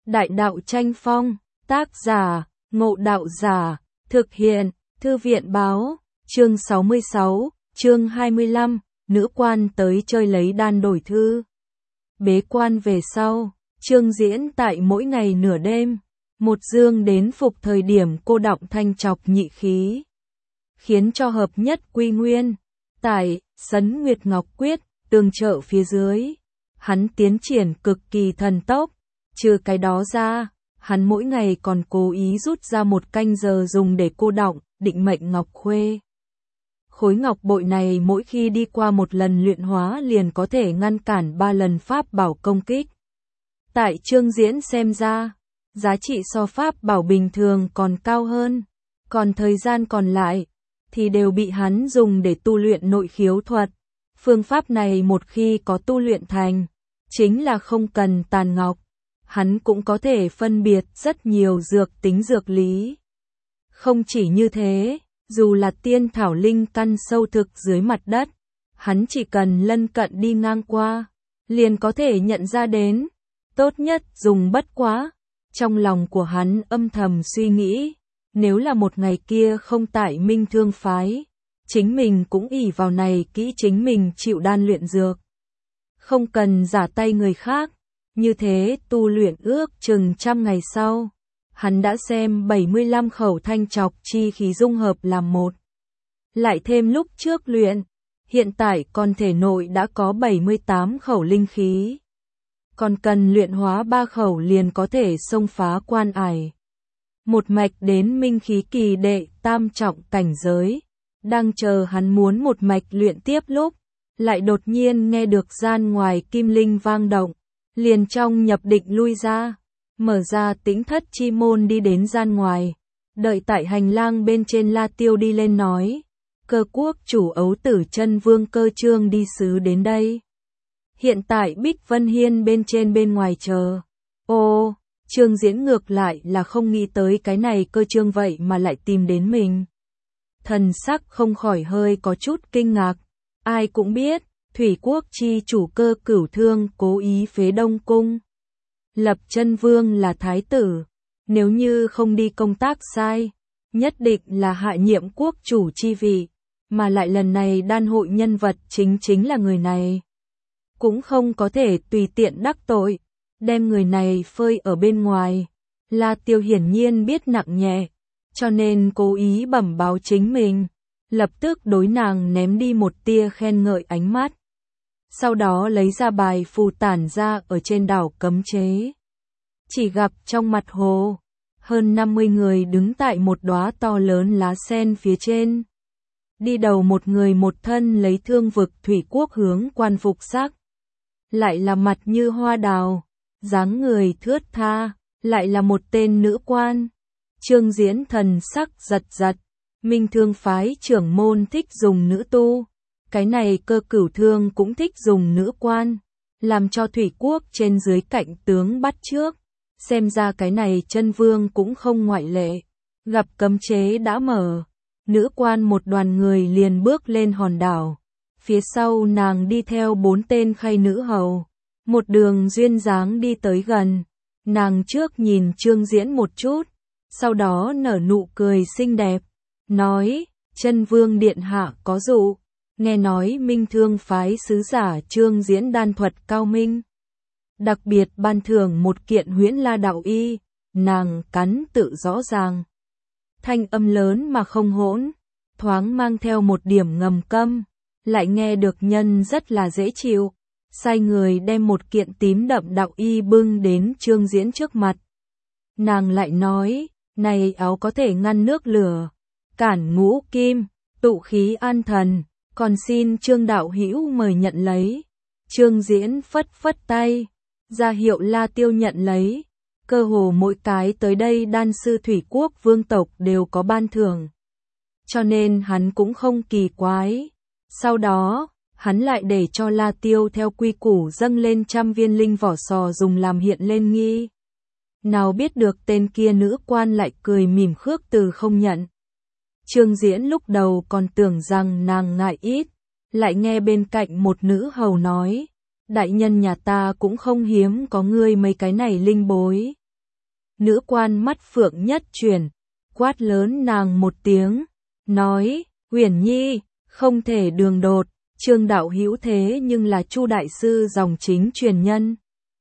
Đại đạo tranh phong, tác giả, Ngộ Đạo Giả, thực hiện, Thư viện báo, chương 66, chương 25, nữ quan tới chơi lấy đan đổi thư. Bế quan về sau, chương diễn tại mỗi ngày nửa đêm, một dương đến phục thời điểm cô đọng thanh trọc nhị khí, khiến cho hợp nhất quy nguyên, tại Sấn Nguyệt Ngọc Quyết, tường trợ phía dưới, hắn tiến triển cực kỳ thần tốc. Trừ cái đó ra, hắn mỗi ngày còn cố ý rút ra một canh giờ dùng để cô đọng, định mệnh ngọc khuê. Khối ngọc bội này mỗi khi đi qua một lần luyện hóa liền có thể ngăn cản 3 lần pháp bảo công kích. Tại chương diễn xem ra, giá trị so pháp bảo bình thường còn cao hơn, còn thời gian còn lại thì đều bị hắn dùng để tu luyện nội khiếu thuật. Phương pháp này một khi có tu luyện thành, chính là không cần tàn ngọc. Hắn cũng có thể phân biệt rất nhiều dược tính dược lý. Không chỉ như thế, dù là tiên thảo linh căn sâu thực dưới mặt đất, hắn chỉ cần lân cận đi ngang qua, liền có thể nhận ra đến. Tốt nhất dùng bất quá. Trong lòng của hắn âm thầm suy nghĩ, nếu là một ngày kia không tại Minh Thương phái, chính mình cũng ỷ vào này kỹ chính mình chịu đan luyện dược. Không cần giả tay người khác. Như thế tu luyện ước chừng 100 ngày sau, hắn đã xem 75 khẩu thanh trọc chi khí dung hợp làm một. Lại thêm lúc trước luyện, hiện tại con thể nội đã có 78 khẩu linh khí. Còn cần luyện hóa 3 khẩu liền có thể xông phá quan ải. Một mạch đến minh khí kỳ đệ tam trọng cảnh giới, đang chờ hắn muốn một mạch luyện tiếp lúc, lại đột nhiên nghe được gian ngoài kim linh vang động. Liền trong nhập định lui ra, mở ra tĩnh thất chi môn đi đến gian ngoài, đợi tại hành lang bên trên La Tiêu đi lên nói, Cơ quốc chủ Ấu Tử Chân Vương Cơ Trương đi sứ đến đây. Hiện tại Bích Vân Hiên bên trên bên ngoài chờ. Ô, Trương Diễn ngược lại là không nghĩ tới cái này Cơ Trương vậy mà lại tìm đến mình. Thần sắc không khỏi hơi có chút kinh ngạc, ai cũng biết. Thủy quốc chi chủ Cơ Cửu Thương cố ý phế Đông Cung. Lập Chân Vương là thái tử, nếu như không đi công tác sai, nhất định là hạ nhiệm quốc chủ chi vị, mà lại lần này đan hội nhân vật chính là người này. Cũng không có thể tùy tiện đắc tội, đem người này phơi ở bên ngoài. La Tiêu hiển nhiên biết nặng nhẹ, cho nên cố ý bẩm báo chính mình, lập tức đối nàng ném đi một tia khen ngợi ánh mắt. Sau đó lấy ra bài phù tản ra ở trên đảo cấm chế. Chỉ gặp trong mặt hồ, hơn 50 người đứng tại một đóa to lớn lá sen phía trên. Đi đầu một người một thân lấy thương vực thủy quốc hướng quan phục sắc. Lại là mặt như hoa đào, dáng người thướt tha, lại là một tên nữ quan. Trương Diễn thần sắc giật giật, Minh Thương phái trưởng môn thích dùng nữ tu. Cái này Cơ Cửu Thương cũng thích dùng nữ quan, làm cho thủy quốc trên dưới cạnh tướng bắt trước. Xem ra cái này Chân Vương cũng không ngoại lệ. Gặp cấm chế đã mở, nữ quan một đoàn người liền bước lên hòn đảo. Phía sau nàng đi theo 4 tên khay nữ hầu, một đường duyên dáng đi tới gần. Nàng trước nhìn Trương Diễn một chút, sau đó nở nụ cười xinh đẹp, nói, Chân Vương điện hạ có dụ. Nghe nói Minh Thương phái sứ giả Trương Diễn đan thuật cao minh, đặc biệt ban thưởng một kiện Huyễn La đạo y, nàng cắn tự rõ ràng. Thanh âm lớn mà không hỗn, thoáng mang theo một điểm ngầm câm, lại nghe được nhân rất là dễ chịu. Sai người đem một kiện tím đậm đạo y bưng đến Trương Diễn trước mặt. Nàng lại nói, này áo có thể ngăn nước lửa, cản ngũ kim, tụ khí an thần. Còn xin Trương đạo hữu mời nhận lấy. Trương Diễn phất phất tay, ra hiệu La Tiêu nhận lấy. Cơ hồ mỗi cái tới đây đan sư thủy quốc vương tộc đều có ban thưởng, cho nên hắn cũng không kỳ quái. Sau đó, hắn lại để cho La Tiêu theo quy củ dâng lên 100 viên linh vỏ sò dùng làm hiện lên nghi. Nào biết được tên kia nữ quan lại cười mỉm khước từ không nhận. Trương Diễn lúc đầu còn tưởng rằng nàng ngại ít, lại nghe bên cạnh một nữ hầu nói, đại nhân nhà ta cũng không hiếm có ngươi mấy cái này linh bối, Nữ quan mắt phượng nhất chuyển, quát lớn nàng một tiếng, nói, Uyển Nhi, không thể đường đột, Trương đạo hữu thế nhưng là Chu đại sư dòng chính truyền nhân.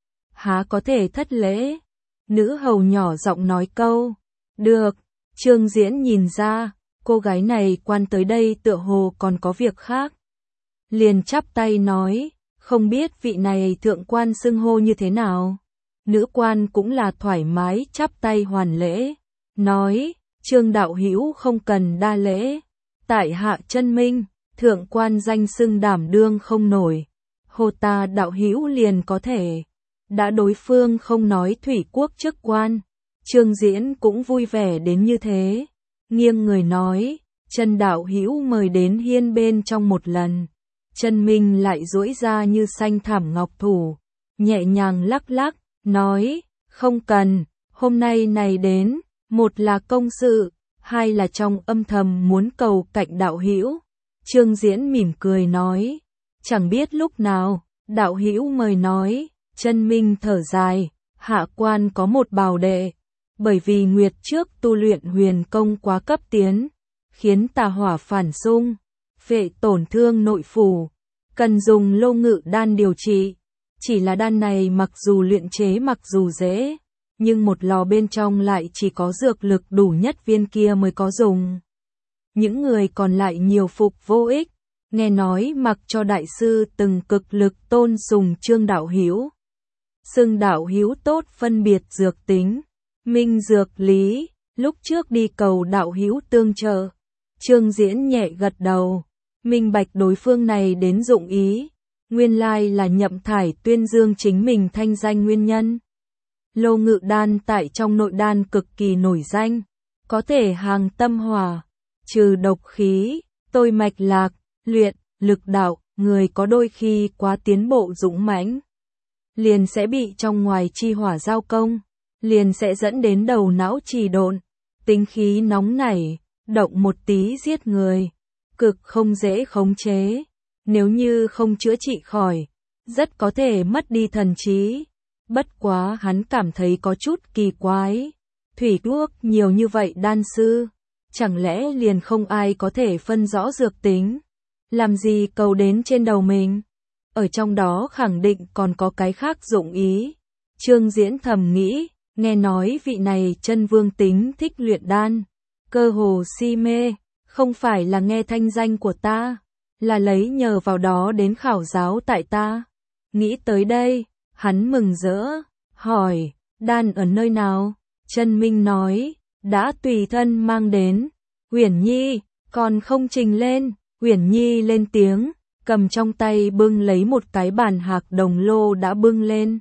Há có thể thất lễ? Nữ hầu nhỏ giọng nói câu, được, Trương Diễn nhìn ra, cô gái này quan tới đây tựa hồ còn có việc khác. Liền chắp tay nói, không biết vị này thượng quan xưng hô như thế nào. Nữ quan cũng là thoải mái chắp tay hoàn lễ, nói, Trương đạo hữu không cần đa lễ, tại hạ chân minh, thượng quan danh xưng đảm đương không nổi, hồ ta đạo hữu liền có thể. Đã đối phương không nói thủy quốc chức quan, Trương Diễn cũng vui vẻ đến như thế, nghiêng người nói, Trần đạo hữu mời đến hiên bên trong một lần. Trần Minh lại duỗi ra như xanh thảm ngọc thủ, nhẹ nhàng lắc lắc, nói, không cần, hôm nay này đến, một là công sự, hai là trong âm thầm muốn cầu cạnh đạo hữu. Trương Diễn mỉm cười nói, chẳng biết lúc nào, đạo hữu mời nói. Trần Minh thở dài, hạ quan có một bào đệ, bởi vì nguyệt trước tu luyện huyền công quá cấp tiến, khiến tà hỏa phản xung, phệ tổn thương nội phủ, cần dùng Lô Ngự đan điều trị. Chỉ là đan này mặc dù luyện chế mặc dù dễ, nhưng một lò bên trong lại chỉ có dược lực đủ nhất viên kia mới có dùng. Những người còn lại nhiều phục vô ích, nghe nói mặc cho đại sư từng cực lực tôn sùng Trương đạo hữu. Xưng đạo hữu tốt phân biệt dược tính, minh dược lý, lúc trước đi cầu đạo hữu tương trợ. Trương Diễn nhẹ gật đầu, minh bạch đối phương này đến dụng ý, nguyên lai là Nhậm Thải tuyên dương chính mình thanh danh nguyên nhân. Lô Ngự đan tại trong nội đan cực kỳ nổi danh, có thể hàng tâm hỏa, trừ độc khí, tôi mạch lạc, luyện, lực đạo, người có đôi khi quá tiến bộ dũng mãnh, liền sẽ bị trong ngoài chi hỏa giao công, liền sẽ dẫn đến đầu não trì độn, tính khí nóng nảy, động một tí giết người, cực không dễ khống chế, nếu như không chữa trị khỏi, rất có thể mất đi thần trí. Bất quá hắn cảm thấy có chút kỳ quái, thủy quốc nhiều như vậy đan sư, chẳng lẽ liền không ai có thể phân rõ dược tính, làm gì cầu đến trên đầu mình? Ở trong đó khẳng định còn có cái khác dụng ý. Trương Diễn thầm nghĩ, nghe nói vị này chân vương tính thích luyện đan, cơ hồ si mê, không phải là nghe thanh danh của ta, là lấy nhờ vào đó đến khảo giáo tại ta. Nghĩ tới đây, hắn mừng rỡ, hỏi, đan ở nơi nào? Trần Minh nói, đã tùy thân mang đến. Uyển Nhi, còn không trình lên. Uyển Nhi lên tiếng, cầm trong tay bưng lấy một cái bàn hạc đồng lô đã bưng lên.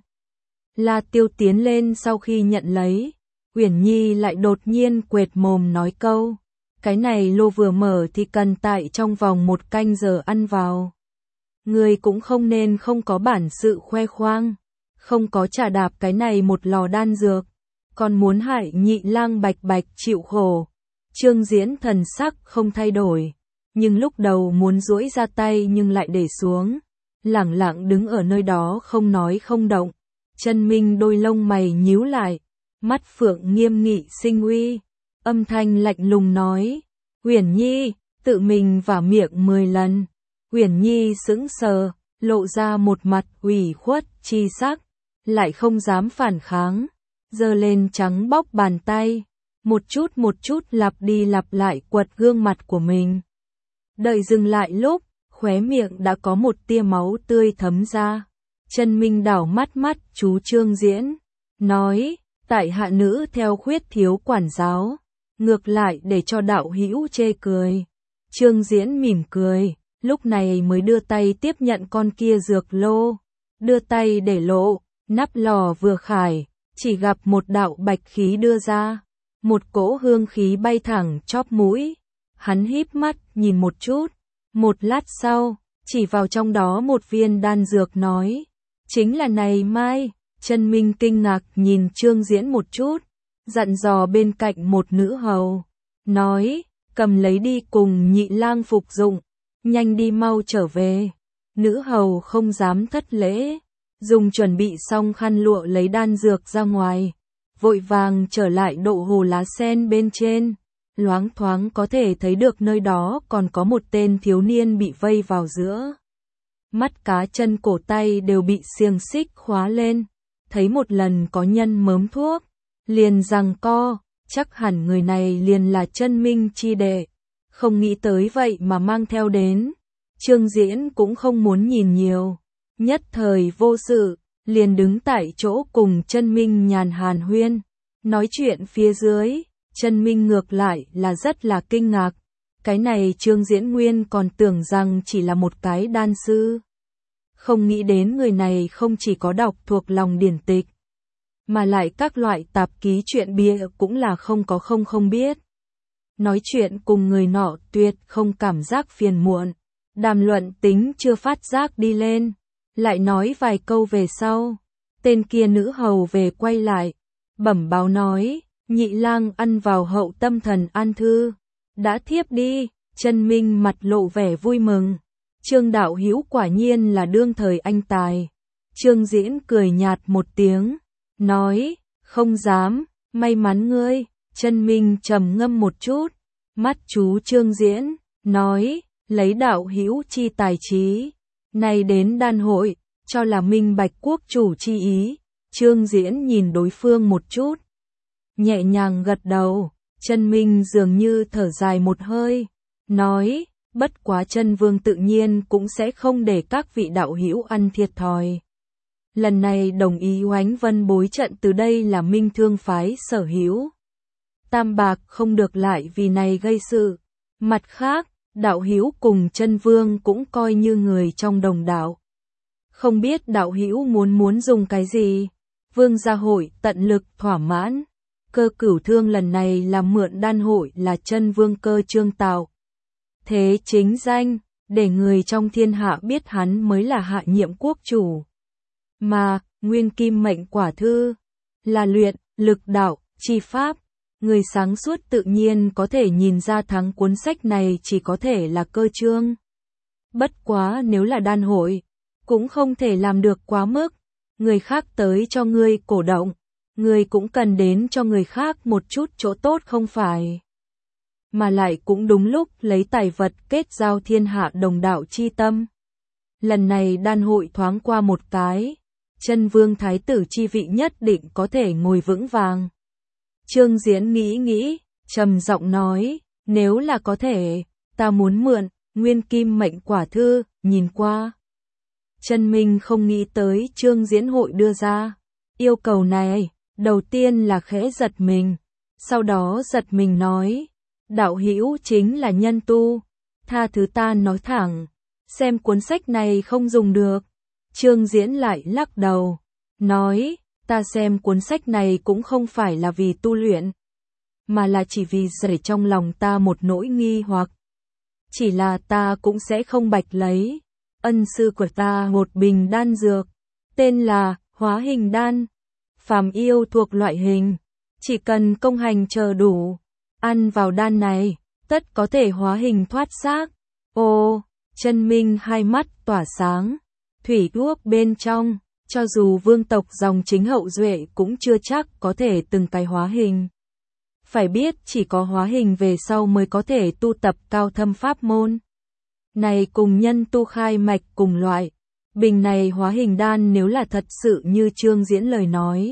La Tiêu tiến lên sau khi nhận lấy, Uyển Nhi lại đột nhiên quệt mồm nói câu, cái này lô vừa mở thì cần tại trong vòng 1 canh giờ ăn vào. Người cũng không nên không có bản sự khoe khoang, không có trả đạp cái này một lò đan dược, còn muốn hại Nhị lang bạch bạch chịu khổ. Trương Diễn thần sắc không thay đổi, nhưng lúc đầu muốn duỗi ra tay nhưng lại để xuống, lẳng lặng đứng ở nơi đó không nói không động. Trần Minh đôi lông mày nhíu lại, mắt phượng nghiêm nghị sinh uy, âm thanh lạnh lùng nói, Uyển Nhi, tự mình vả miệng 10 lần. Uyển Nhi sững sờ, lộ ra một mặt ủy khuất chi sắc, lại không dám phản kháng, giơ lên trắng bóc bàn tay, một chút lặp đi lặp lại quật gương mặt của mình. Đợi dừng lại lúc, khóe miệng đã có một tia máu tươi thấm ra. Trần Minh đảo mắt chú Trương Diễn, nói, tại hạ nữ theo khuyết thiếu quản giáo, ngược lại để cho đạo hữu chê cười. Trương Diễn mỉm cười, lúc này mới đưa tay tiếp nhận con kia dược lô, đưa tay để lộ, nắp lò vừa khải, chỉ gặp một đạo bạch khí đưa ra, một cỗ hương khí bay thẳng chóp mũi. Hắn híp mắt nhìn một chút, một lát sau, chỉ vào trong đó một viên đan dược nói, chính là này mai. Trần Minh kinh ngạc nhìn Trương Diễn một chút, dặn dò bên cạnh một nữ hầu, nói, cầm lấy đi cùng Nhị lang phục dụng, nhanh đi mau trở về. Nữ hầu không dám thất lễ, dùng chuẩn bị xong khăn lụa lấy đan dược ra ngoài, vội vàng trở lại độ hồ lá sen bên trên, loáng thoáng có thể thấy được nơi đó còn có một tên thiếu niên bị vây vào giữa. Mắt cá chân cổ tay đều bị xiềng xích khóa lên, thấy một lần có nhân mớm thuốc, liền giằng co, chắc hẳn người này liền là Chân Minh chi đệ, không nghĩ tới vậy mà mang theo đến. Trương Diễn cũng không muốn nhìn nhiều, nhất thời vô sự, liền đứng tại chỗ cùng Chân Minh nhàn hàn huyên, nói chuyện phía dưới. Chân Minh ngược lại là rất là kinh ngạc, cái này Trương Diễn nguyên còn tưởng rằng chỉ là một cái đan sư. Không nghĩ đến người này không chỉ có đọc thuộc lòng điển tịch, mà lại các loại tạp ký chuyện bìa cũng là không biết. Nói chuyện cùng người nọ tuyệt không cảm giác phiền muộn, đàm luận tính chưa phát giác đi lên, lại nói vài câu về sau, tên kia nữ hầu về quay lại, bẩm báo nói, nhị lang ăn vào Hậu Tâm Thần An Thư, đã thiếp đi. Chân Minh mặt lộ vẻ vui mừng, Trương đạo hữu quả nhiên là đương thời anh tài. Trương Diễn cười nhạt một tiếng, nói, không dám, may mắn ngươi. Chân Minh trầm ngâm một chút, mắt chú Trương Diễn, nói, lấy đạo hữu chi tài trí, nay đến đan hội, cho là minh bạch quốc chủ chi ý. Trương Diễn nhìn đối phương một chút, nhẹ nhàng gật đầu. Chân Minh dường như thở dài một hơi, nói, bất quá Chân Vương tự nhiên cũng sẽ không để các vị đạo hữu ăn thiệt thòi. Lần này đồng ý Oánh Vân bối trận từ đây là Minh Thương phái sở hữu. Tam bạc không được lại vì này gây sự. Mặt khác, đạo hữu cùng Chân Vương cũng coi như người trong đồng đạo. Không biết đạo hữu muốn dùng cái gì? Vương gia hội tận lực thỏa mãn. Cơ Cửu Thương lần này làm mượn đan hội là Chân Vương cơ trương tạo. Thế chính danh, để người trong thiên hạ biết hắn mới là hạ nhiệm quốc chủ. Mà, Nguyên Kim Mệnh Quả Thư, là luyện, lực đạo, chi pháp. Người sáng suốt tự nhiên có thể nhìn ra thắng cuốn sách này chỉ có thể là cơ trương. Bất quá nếu là đan hội, cũng không thể làm được quá mức. Người khác tới cho ngươi cổ động, người cũng cần đến cho người khác một chút chỗ tốt không phải. Mà lại cũng đúng lúc lấy tài vật kết giao thiên hạ đồng đạo chi tâm. Lần này đan hội thoáng qua một cái, Chân Vương thái tử chi vị nhất định có thể ngồi vững vàng. Trương Diễn nghĩ, trầm giọng nói, nếu là có thể, ta muốn mượn Nguyên Kim Mệnh Quả Thư, nhìn qua. Chân Minh không nghĩ tới Trương Diễn hội đưa ra yêu cầu này, đầu tiên là khẽ giật mình, sau đó giật mình nói, đạo hữu chính là nhân tu, tha thứ ta nói thẳng, xem cuốn sách này không dùng được. Trương Diễn lại lắc đầu, nói, ta xem cuốn sách này cũng không phải là vì tu luyện, mà là chỉ vì giải trong lòng ta một nỗi nghi hoặc. Chỉ là ta cũng sẽ không bạch lấy. Ân sư của ta một bình đan dược, tên là Hóa Hình Đan. Phàm yêu thuộc loại hình, chỉ cần công hành chờ đủ, ăn vào đan này, tất có thể hóa hình thoát xác. Ô, Chân Minh hai mắt tỏa sáng, thủy thuốc bên trong, cho dù vương tộc dòng chính hậu duệ cũng chưa chắc có thể từng cái hóa hình. Phải biết chỉ có hóa hình về sau mới có thể tu tập cao thâm pháp môn. Này cùng nhân tu khai mạch cùng loại, bình này hóa hình đan nếu là thật sự như Trương Diễn lời nói,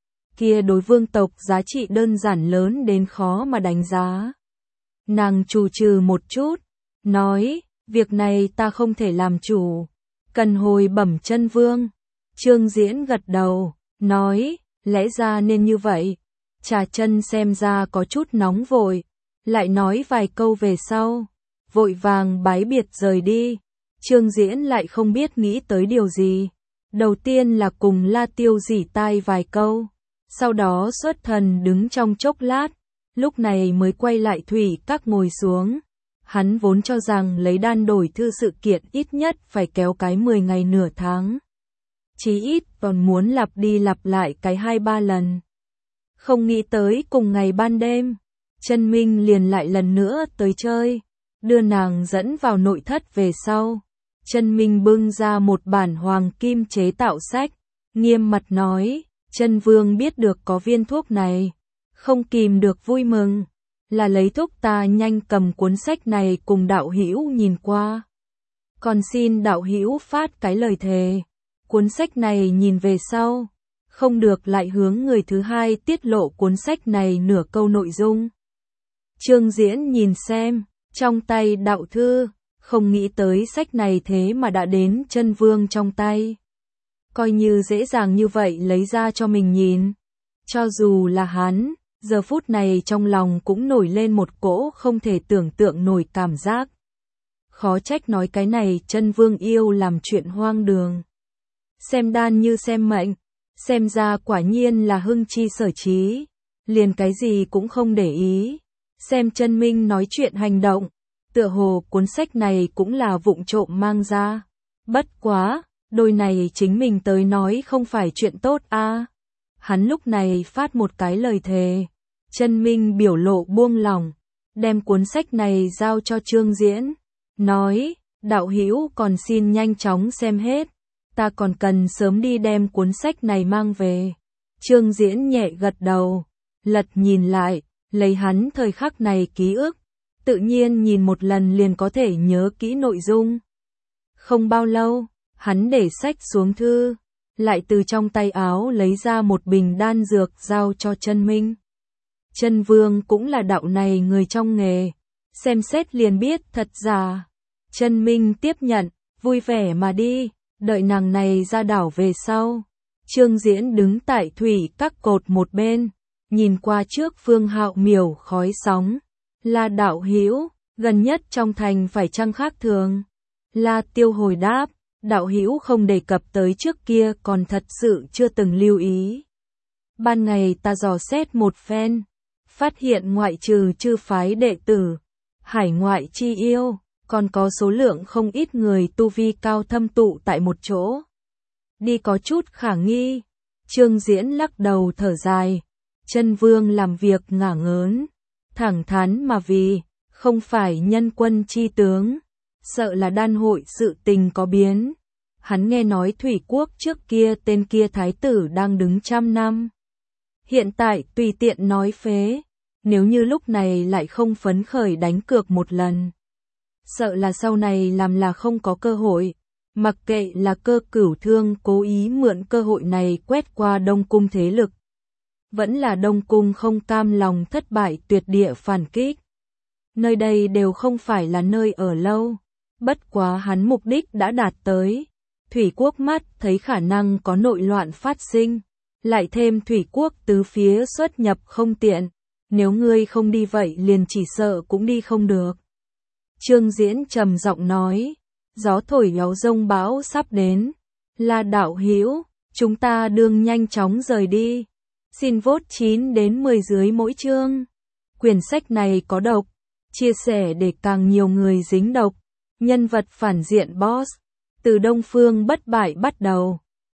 kia đối vương tộc giá trị đơn giản lớn đến khó mà đánh giá. Nàng trù trừ một chút, nói, việc này ta không thể làm chủ, cần hồi bẩm Chân Vương. Trương Diễn gật đầu, nói, lẽ ra nên như vậy. Trà Chân xem ra có chút nóng vội, lại nói vài câu về sau, vội vàng bái biệt rời đi. Trương Diễn lại không biết nghĩ tới điều gì. Đầu tiên là cùng La Tiêu rỉ tai vài câu, sau đó xuất thần đứng trong chốc lát, lúc này mới quay lại thủy các ngồi xuống. Hắn vốn cho rằng lấy đan đổi thư sự kiện ít nhất phải kéo cái 10 ngày nửa tháng. Chí ít còn muốn lặp đi lặp lại cái 2-3 lần. Không nghĩ tới cùng ngày ban đêm, Chân Minh liền lại lần nữa tới chơi, đưa nàng dẫn vào nội thất về sau. Chân Minh bưng ra một bản hoàng kim chế tạo sách, nghiêm mặt nói, Chân Vương biết được có viên thuốc này, không kìm được vui mừng, là lấy thuốc ta nhanh cầm cuốn sách này cùng đạo hữu nhìn qua. Còn xin đạo hữu phát cái lời thề, cuốn sách này nhìn về sau, không được lại hướng người thứ hai tiết lộ cuốn sách này nửa câu nội dung. Trương Diễn nhìn xem, trong tay đạo thư, không nghĩ tới sách này thế mà đã đến Chân Vương trong tay. Coi như dễ dàng như vậy lấy ra cho mình nhìn. Cho dù là hắn, giờ phút này trong lòng cũng nổi lên một cỗ không thể tưởng tượng nổi cảm giác. Khó trách nói cái này Chân Vương yêu làm chuyện hoang đường. Xem đan như xem mệnh, xem ra quả nhiên là hưng chi sở trí, liền cái gì cũng không để ý. Xem Chân Minh nói chuyện hành động, tựa hồ cuốn sách này cũng là vụng trộm mang ra. Bất quá, đôi này chính mình tới nói không phải chuyện tốt a. Hắn lúc này phát một cái lời thề. Chân Minh biểu lộ buông lỏng, đem cuốn sách này giao cho Trương Diễn, nói, đạo hữu còn xin nhanh chóng xem hết, ta còn cần sớm đi đem cuốn sách này mang về. Trương Diễn nhẹ gật đầu, lật nhìn lại, lấy hắn thời khắc này ký ức, tự nhiên nhìn một lần liền có thể nhớ kỹ nội dung. Không bao lâu, hắn để sách xuống thư, lại từ trong tay áo lấy ra một bình đan dược giao cho Chân Minh. Chân Vương cũng là đạo này người trong nghề, xem xét liền biết thật giả. Chân Minh tiếp nhận, vui vẻ mà đi, đợi nàng này ra đảo về sau. Trương Diễn đứng tại thủy các cột một bên, nhìn qua trước Phương Hạo miểu khói sóng. La đạo hữu, gần nhất trong thành phải chăng khác thường? La Tiêu hồi đáp, đạo hữu không đề cập tới trước kia còn thật sự chưa từng lưu ý. Ban ngày ta dò xét một phen, phát hiện ngoại trừ chư phái đệ tử, hải ngoại chi yêu, còn có số lượng không ít người tu vi cao thâm tụ tại một chỗ. Đi có chút khả nghi. Trương Diễn lắc đầu thở dài. Chân Vương làm việc ngả ngớn, thẳng thắn mà vì, không phải nhân quân chi tướng, sợ là đan hội sự tình có biến. Hắn nghe nói Thủy Quốc trước kia tên kia thái tử đang đứng 100 năm. Hiện tại tùy tiện nói phế, nếu như lúc này lại không phấn khởi đánh cược một lần. Sợ là sau này làm là không có cơ hội, mặc kệ là Cơ Cửu Thương cố ý mượn cơ hội này quét qua Đông Cung thế lực. Vẫn là Đông Cung không cam lòng thất bại tuyệt địa phản kích. Nơi đây đều không phải là nơi ở lâu, bất quá hắn mục đích đã đạt tới. Thủy Quốc mắt thấy khả năng có nội loạn phát sinh, lại thêm Thủy Quốc tứ phía xuất nhập không tiện, nếu ngươi không đi vậy liền chỉ sợ cũng đi không được. Trương Diễn trầm giọng nói, gió thổi gió rông bão sắp đến, La đạo hữu, chúng ta đương nhanh chóng rời đi. Xin vote 9 đến 10 dưới mỗi chương. Quyển sách này có độc, chia sẻ để càng nhiều người dính độc. Nhân vật phản diện boss, từ Đông Phương bất bại bắt đầu.